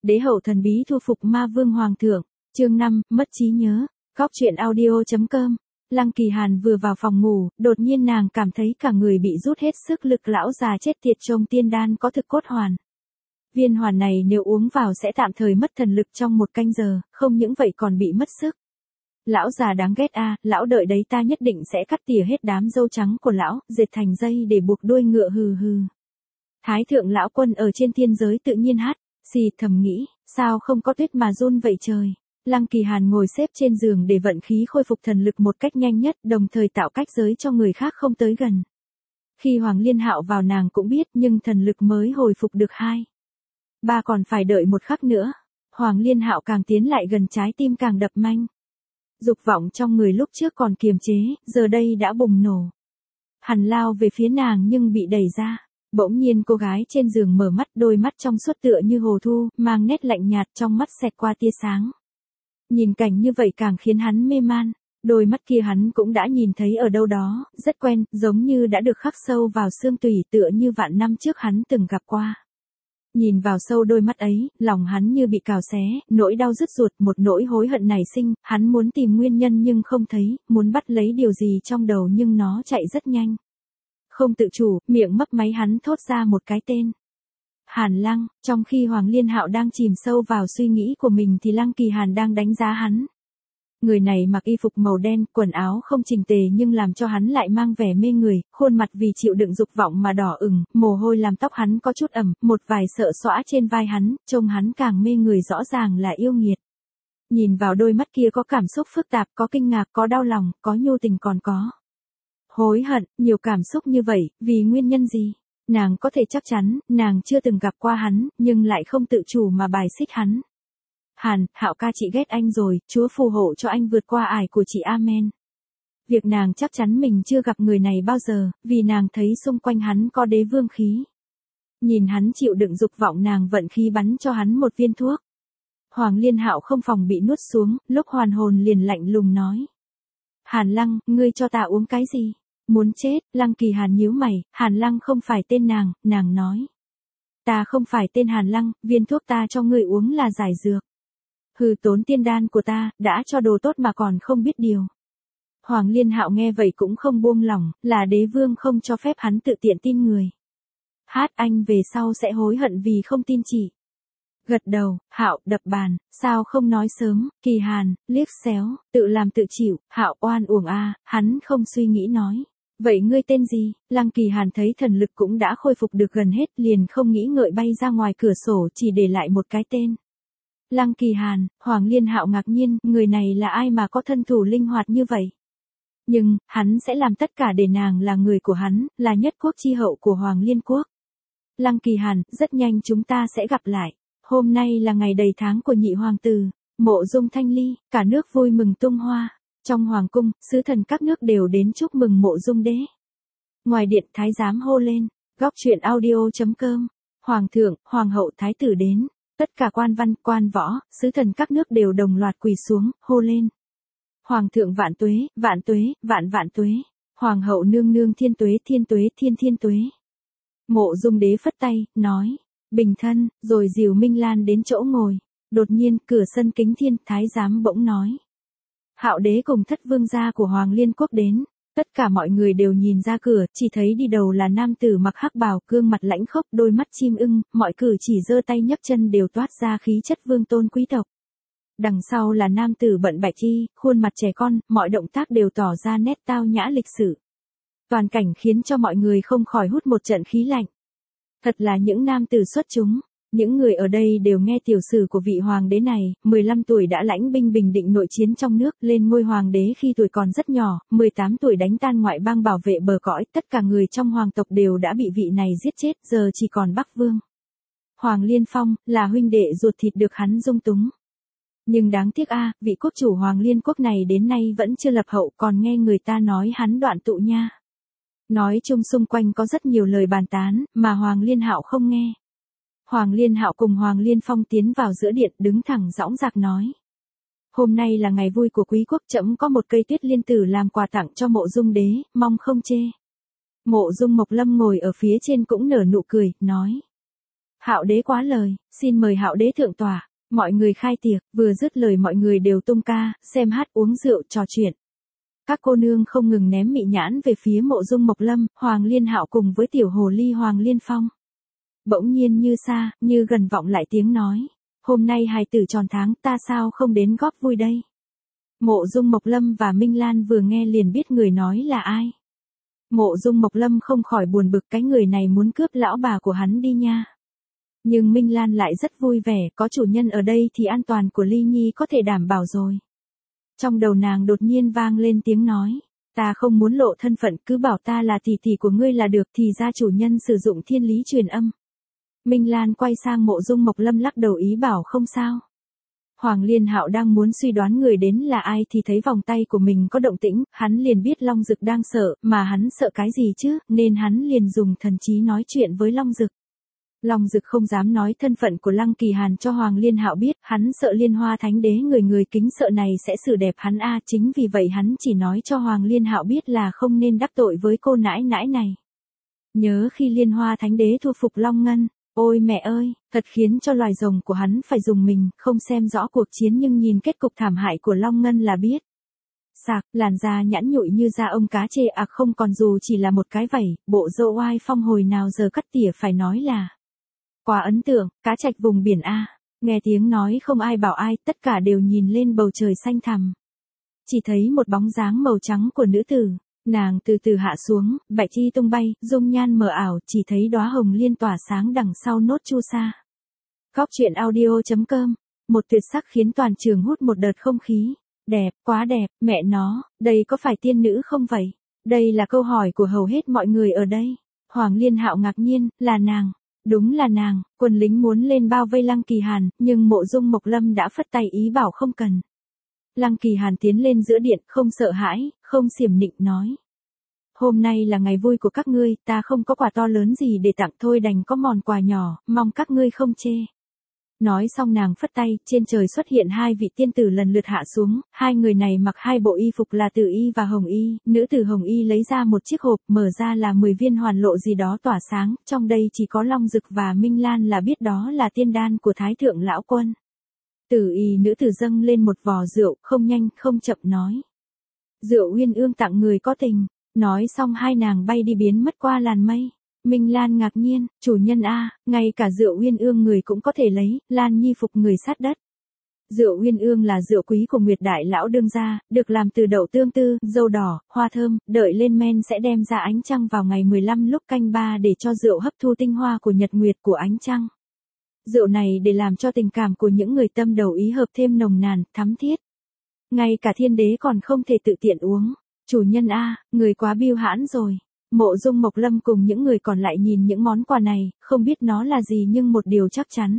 Đế hậu thần bí thu phục ma vương hoàng thượng. Chương 5, mất trí nhớ. Góc truyện audio.com. Lăng Kỳ Hàn vừa vào phòng ngủ, đột nhiên nàng cảm thấy cả người bị rút hết sức lực, lão già chết tiệt trông tiên đan có thực cốt hoàn. Viên hoàn này nếu uống vào sẽ tạm thời mất thần lực trong 1 canh giờ, không những vậy còn bị mất sức. Lão già đáng ghét a, lão đợi đấy ta nhất định sẽ cắt tỉa hết đám râu trắng của lão, dệt thành dây để buộc đuôi ngựa hừ hừ. Thái thượng lão quân ở trên thiên giới tự nhiên hát, xì thầm nghĩ, sao không có tuyết mà run vậy trời. Lăng Kỳ Hàn ngồi xếp trên giường để vận khí khôi phục thần lực một cách nhanh nhất, đồng thời tạo cách giới cho người khác không tới gần. Khi Hoàng Liên Hạo vào nàng cũng biết, nhưng thần lực mới hồi phục được 2, 3 còn phải đợi 1 khắc nữa. Hoàng Liên Hạo càng tiến lại gần, trái tim càng đập nhanh. Dục vọng trong người lúc trước còn kiềm chế, giờ đây đã bùng nổ. Hắn lao về phía nàng nhưng bị đẩy ra. Bỗng nhiên cô gái trên giường mở mắt, đôi mắt trong suốt tựa như hồ thu, mang nét lạnh nhạt, trong mắt xẹt qua tia sáng. Nhìn cảnh như vậy càng khiến hắn mê man. Đôi mắt kia hắn cũng đã nhìn thấy ở đâu đó, rất quen, giống như đã được khắc sâu vào xương tủy, tựa như vạn năm trước hắn từng gặp qua. Nhìn vào sâu đôi mắt ấy, lòng hắn như bị cào xé, nỗi đau rứt ruột, một nỗi hối hận nảy sinh, hắn muốn tìm nguyên nhân nhưng không thấy, muốn bắt lấy điều gì trong đầu nhưng nó chạy rất nhanh. Không tự chủ, miệng mấp máy hắn thốt ra một cái tên. Hàn Lăng. Trong khi Hoàng Liên Hạo đang chìm sâu vào suy nghĩ của mình thì Lăng Kỳ Hàn đang đánh giá hắn. Người này mặc y phục màu đen, quần áo không chỉnh tề nhưng làm cho hắn lại mang vẻ mê người, khuôn mặt vì chịu đựng dục vọng mà đỏ ửng, mồ hôi làm tóc hắn có chút ẩm, một vài sợi xõa trên vai hắn, trông hắn càng mê người, rõ ràng là yêu nghiệt. Nhìn vào đôi mắt kia có cảm xúc phức tạp, có kinh ngạc, có đau lòng, có nhu tình, còn có hối hận. Nhiều cảm xúc như vậy, vì nguyên nhân gì? Nàng có thể chắc chắn, nàng chưa từng gặp qua hắn, nhưng lại không tự chủ mà bài xích hắn. Hàn, Hạo ca, chị ghét anh rồi, Chúa phù hộ cho anh vượt qua ải của chị, amen. Việc nàng chắc chắn mình chưa gặp người này bao giờ, vì nàng thấy xung quanh hắn có đế vương khí. Nhìn hắn chịu đựng dục vọng, nàng vận khí bắn cho hắn một viên thuốc. Hoàng Liên Hạo không phòng bị nuốt xuống, lúc hoàn hồn liền lạnh lùng nói. Hàn Lăng, ngươi cho ta uống cái gì? Muốn chết. Lăng Kỳ Hàn nhíu mày, Hàn Lăng không phải tên nàng nói. Ta không phải tên Hàn Lăng, viên thuốc ta cho ngươi uống là giải dược. Hừ, tốn tiên đan của ta, đã cho đồ tốt mà còn không biết điều. Hoàng Liên Hạo nghe vậy cũng không buông lỏng, là đế vương không cho phép hắn tự tiện tin người. Hát, anh về sau sẽ hối hận vì không tin chị. Gật đầu, Hạo đập bàn, sao không nói sớm? Kỳ Hàn liếc xéo, tự làm tự chịu. Hạo oan uổng a, hắn không suy nghĩ nói. Vậy ngươi tên gì? Lăng Kỳ Hàn thấy thần lực cũng đã khôi phục được gần hết, liền không nghĩ ngợi bay ra ngoài cửa sổ, chỉ để lại một cái tên. Lăng Kỳ Hàn. Hoàng Liên Hạo ngạc nhiên, người này là ai mà có thân thủ linh hoạt như vậy? Nhưng, hắn sẽ làm tất cả để nàng là người của hắn, là nhất quốc chi hậu của Hoàng Liên Quốc. Lăng Kỳ Hàn, rất nhanh chúng ta sẽ gặp lại. Hôm nay là ngày đầy tháng của nhị hoàng tử, Mộ Dung Thanh Ly, cả nước vui mừng tung hoa. Trong hoàng cung, sứ thần các nước đều đến chúc mừng Mộ Dung đế. Ngoài điện, thái giám hô lên. Góc truyện audio.com. Hoàng thượng, hoàng hậu, thái tử đến. Tất cả quan văn, quan võ, sứ thần các nước đều đồng loạt quỳ xuống, hô lên. Hoàng thượng vạn tuế, vạn tuế, vạn vạn tuế. Hoàng hậu nương nương thiên tuế, thiên tuế, thiên thiên tuế. Mộ Dung đế phất tay, nói. Bình thân, rồi dìu Minh Lan đến chỗ ngồi. Đột nhiên, cửa sân kính thiên, thái giám bỗng nói. Hạo đế cùng thất vương gia của Hoàng Liên Quốc đến. Tất cả mọi người đều nhìn ra cửa, chỉ thấy đi đầu là nam tử mặc hắc bào, gương mặt lãnh khốc, đôi mắt chim ưng, mọi cử chỉ giơ tay nhấc chân đều toát ra khí chất vương tôn quý tộc. Đằng sau là nam tử bận bạch y, khuôn mặt trẻ con, mọi động tác đều tỏ ra nét tao nhã lịch sự. Toàn cảnh khiến cho mọi người không khỏi hút một trận khí lạnh. Thật là những nam tử xuất chúng. Những người ở đây đều nghe tiểu sử của vị hoàng đế này, 15 tuổi đã lãnh binh bình định nội chiến trong nước, lên ngôi hoàng đế khi tuổi còn rất nhỏ, 18 tuổi đánh tan ngoại bang bảo vệ bờ cõi, tất cả người trong hoàng tộc đều đã bị vị này giết chết, giờ chỉ còn Bắc Vương. Hoàng Liên Phong, là huynh đệ ruột thịt được hắn dung túng. Nhưng đáng tiếc vị quốc chủ Hoàng Liên Quốc này đến nay vẫn chưa lập hậu, còn nghe người ta nói hắn đoạn tụ nha. Nói chung xung quanh có rất nhiều lời bàn tán, mà Hoàng Liên Hạo không nghe. Hoàng Liên Hạo cùng Hoàng Liên Phong tiến vào giữa điện, đứng thẳng dõng dạc nói. Hôm nay là ngày vui của quý quốc, trẫm có một cây tuyết liên tử làm quà tặng cho Mộ Dung đế, mong không chê. Mộ Dung Mộc Lâm ngồi ở phía trên cũng nở nụ cười, nói. Hạo đế quá lời, xin mời Hạo đế thượng tòa. Mọi người khai tiệc, vừa dứt lời mọi người đều tung ca, xem hát uống rượu trò chuyện. Các cô nương không ngừng ném mị nhãn về phía Mộ Dung Mộc Lâm, Hoàng Liên Hạo cùng với tiểu hồ ly Hoàng Liên Phong. Bỗng nhiên như xa, như gần vọng lại tiếng nói. Hôm nay hài tử tròn tháng, ta sao không đến góp vui đây? Mộ Dung Mộc Lâm và Minh Lan vừa nghe liền biết người nói là ai. Mộ Dung Mộc Lâm không khỏi buồn bực, cái người này muốn cướp lão bà của hắn đi nha. Nhưng Minh Lan lại rất vui vẻ, có chủ nhân ở đây thì an toàn của Ly Nhi có thể đảm bảo rồi. Trong đầu nàng đột nhiên vang lên tiếng nói, ta không muốn lộ thân phận, cứ bảo ta là tỷ tỷ của ngươi là được, thì ra chủ nhân sử dụng thiên lý truyền âm. Minh Lan quay sang Mộ Dung Mộc Lâm lắc đầu ý bảo không sao. Hoàng Liên Hạo đang muốn suy đoán người đến là ai thì thấy vòng tay của mình có động tĩnh, hắn liền biết Long Dực đang sợ, mà hắn sợ cái gì chứ, nên hắn liền dùng thần trí nói chuyện với Long Dực. Long Dực không dám nói thân phận của Lăng Kỳ Hàn cho Hoàng Liên Hạo biết, hắn sợ Liên Hoa Thánh Đế người kính sợ này sẽ xử đẹp hắn chính vì vậy hắn chỉ nói cho Hoàng Liên Hạo biết là không nên đắc tội với cô nãi nãi này. Nhớ khi Liên Hoa Thánh Đế thu phục Long Ngân, ôi mẹ ơi, thật khiến cho loài rồng của hắn phải dùng mình, không xem rõ cuộc chiến nhưng nhìn kết cục thảm hại của Long Ngân là biết. Sạc, làn da nhẵn nhụi như da ông cá chê không còn dù chỉ là một cái vảy, bộ râu oai phong hồi nào giờ cắt tỉa phải nói là quá ấn tượng, cá trạch vùng biển A. Nghe tiếng nói không ai bảo ai, tất cả đều nhìn lên bầu trời xanh thẳm. Chỉ thấy một bóng dáng màu trắng của nữ tử, nàng từ từ hạ xuống, bạch chi tung bay, dung nhan mờ ảo, chỉ thấy đóa hồng liên tỏa sáng đằng sau nốt chu sa. Góc truyện audio.com, một tuyệt sắc khiến toàn trường hút một đợt không khí. Đẹp, quá đẹp, mẹ nó, đây có phải tiên nữ không vậy? Đây là câu hỏi của hầu hết mọi người ở đây. Hoàng Liên Hạo ngạc nhiên, là nàng. Đúng là nàng, quân lính muốn lên bao vây Lăng Kỳ Hàn, nhưng Mộ Dung Mộc Lâm đã phất tay ý bảo không cần. Lăng Kỳ Hàn tiến lên giữa điện, không sợ hãi, không xiểm nịnh nói. Hôm nay là ngày vui của các ngươi, ta không có quà to lớn gì để tặng thôi đành có món quà nhỏ, mong các ngươi không chê. Nói xong nàng phất tay, trên trời xuất hiện hai vị tiên tử lần lượt hạ xuống, hai người này mặc hai bộ y phục là Tử Y và Hồng Y, nữ tử Hồng Y lấy ra một chiếc hộp, mở ra là 10 viên hoàn lộ gì đó tỏa sáng, trong đây chỉ có Long Dực và Minh Lan là biết đó là tiên đan của Thái Thượng Lão Quân. Tử Y nữ tử dâng lên một vò rượu, không nhanh không chậm nói. Rượu Uyên Ương tặng người có tình, nói xong hai nàng bay đi biến mất qua làn mây. Minh Lan ngạc nhiên, chủ nhân ngay cả rượu Uyên Ương người cũng có thể lấy, Lan Nhi phục người sát đất. Rượu Uyên Ương là rượu quý của Nguyệt Đại Lão đương gia, được làm từ đậu tương tư, dâu đỏ, hoa thơm, đợi lên men sẽ đem ra ánh trăng vào ngày 15 lúc canh 3 để cho rượu hấp thu tinh hoa của nhật nguyệt của ánh trăng. Rượu này để làm cho tình cảm của những người tâm đầu ý hợp thêm nồng nàn, thắm thiết. Ngay cả thiên đế còn không thể tự tiện uống. Chủ nhân người quá biêu hãn rồi. Mộ Dung Mộc Lâm cùng những người còn lại nhìn những món quà này, không biết nó là gì nhưng một điều chắc chắn.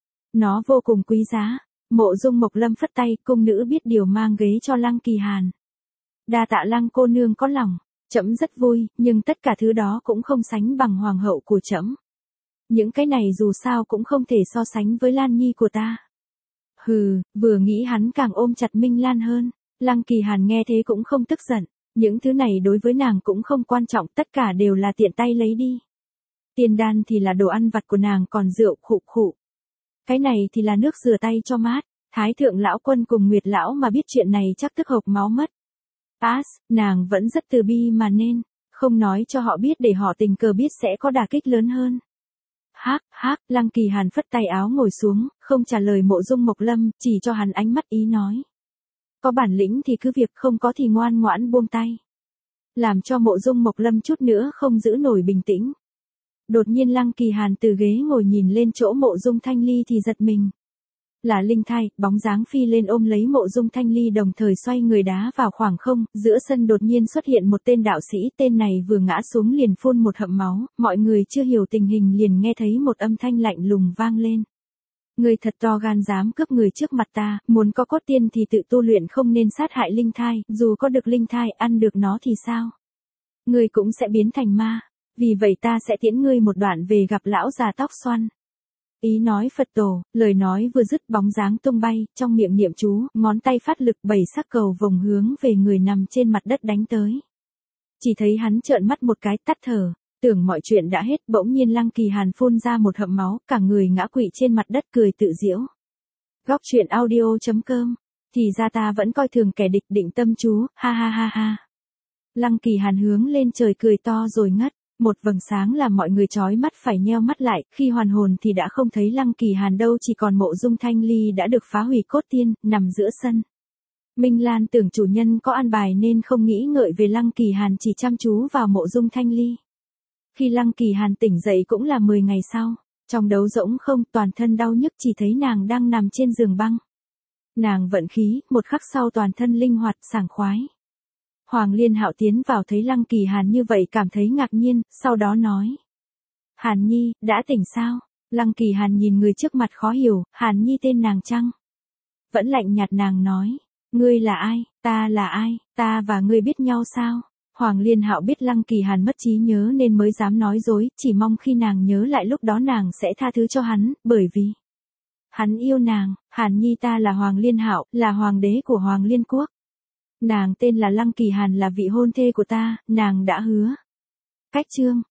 Nó vô cùng quý giá. Mộ Dung Mộc Lâm phất tay, cung nữ biết điều mang ghế cho Lăng Kỳ Hàn. Đa tạ Lăng cô nương có lòng, trẫm rất vui, nhưng tất cả thứ đó cũng không sánh bằng hoàng hậu của trẫm. Những cái này dù sao cũng không thể so sánh với Lan Nhi của ta. Hừ, vừa nghĩ hắn càng ôm chặt Minh Lan hơn. Lăng Kỳ Hàn nghe thế cũng không tức giận. Những thứ này đối với nàng cũng không quan trọng, tất cả đều là tiện tay lấy đi. Tiên đan thì là đồ ăn vặt của nàng, còn rượu khụ khụ. Cái này thì là nước rửa tay cho mát. Thái Thượng Lão Quân cùng Nguyệt Lão mà biết chuyện này chắc tức hộc máu mất. Nàng vẫn rất từ bi mà nên, không nói cho họ biết để họ tình cờ biết sẽ có đả kích lớn hơn. Lăng Kỳ Hàn phất tay áo ngồi xuống, không trả lời Mộ Dung Mộc Lâm, chỉ cho hắn ánh mắt ý nói. Có bản lĩnh thì cứ việc, không có thì ngoan ngoãn buông tay. Làm cho Mộ Dung Mộc Lâm chút nữa không giữ nổi bình tĩnh. Đột nhiên Lăng Kỳ Hàn từ ghế ngồi nhìn lên chỗ Mộ Dung Thanh Ly thì giật mình. Là Linh Thai, bóng dáng phi lên ôm lấy Mộ Dung Thanh Ly đồng thời xoay người đá vào khoảng không, giữa sân đột nhiên xuất hiện một tên đạo sĩ, tên này vừa ngã xuống liền phun một hậm máu, mọi người chưa hiểu tình hình liền nghe thấy một âm thanh lạnh lùng vang lên. Người thật to gan dám cướp người trước mặt ta, muốn có cốt tiên thì tự tu luyện không nên sát hại Linh Thai, dù có được Linh Thai ăn được nó thì sao? Ngươi cũng sẽ biến thành ma, vì vậy ta sẽ tiễn ngươi một đoạn về gặp lão già tóc xoăn. Ý nói Phật tổ, lời nói vừa dứt bóng dáng tung bay, trong miệng niệm chú, ngón tay phát lực 7 sắc cầu vồng hướng về người nằm trên mặt đất đánh tới. Chỉ thấy hắn trợn mắt một cái tắt thở, Tưởng mọi chuyện đã hết, bỗng nhiên Lăng Kỳ Hàn phun ra một hậm máu, cả người ngã quỵ trên mặt đất cười tự giễu. Góc truyện audio.com. Thì ra ta vẫn coi thường kẻ địch, định tâm chú, ha ha ha ha. Lăng Kỳ Hàn hướng lên trời cười to rồi ngất. Một vầng sáng làm mọi người chói mắt phải nheo mắt lại, khi hoàn hồn thì đã không thấy Lăng Kỳ Hàn đâu, chỉ còn mộ Dung Thanh Ly đã được phá hủy cốt tiên, nằm giữa sân. Minh Lan tưởng chủ nhân có an bài nên không nghĩ ngợi về Lăng Kỳ Hàn, chỉ chăm chú vào mộ Dung Thanh Ly. Khi Lăng Kỳ Hàn tỉnh dậy cũng là 10 ngày sau, trong đấu rỗng không, toàn thân đau nhức, chỉ thấy nàng đang nằm trên giường băng. Nàng vận khí, một khắc sau toàn thân linh hoạt, sảng khoái. Hoàng Liên Hạo tiến vào thấy Lăng Kỳ Hàn như vậy cảm thấy ngạc nhiên, sau đó nói. Hàn Nhi, đã tỉnh sao? Lăng Kỳ Hàn nhìn người trước mặt khó hiểu, Hàn Nhi tên nàng chăng? Vẫn lạnh nhạt nàng nói. Ngươi là ai, ta là ai, ta và ngươi biết nhau sao? Hoàng Liên Hạo biết Lăng Kỳ Hàn mất trí nhớ nên mới dám nói dối, chỉ mong khi nàng nhớ lại lúc đó nàng sẽ tha thứ cho hắn, bởi vì hắn yêu nàng. Hàn Nhi, ta là Hoàng Liên Hạo, là hoàng đế của Hoàng Liên Quốc. Nàng tên là Lăng Kỳ Hàn, là vị hôn thê của ta, nàng đã hứa. Cách chương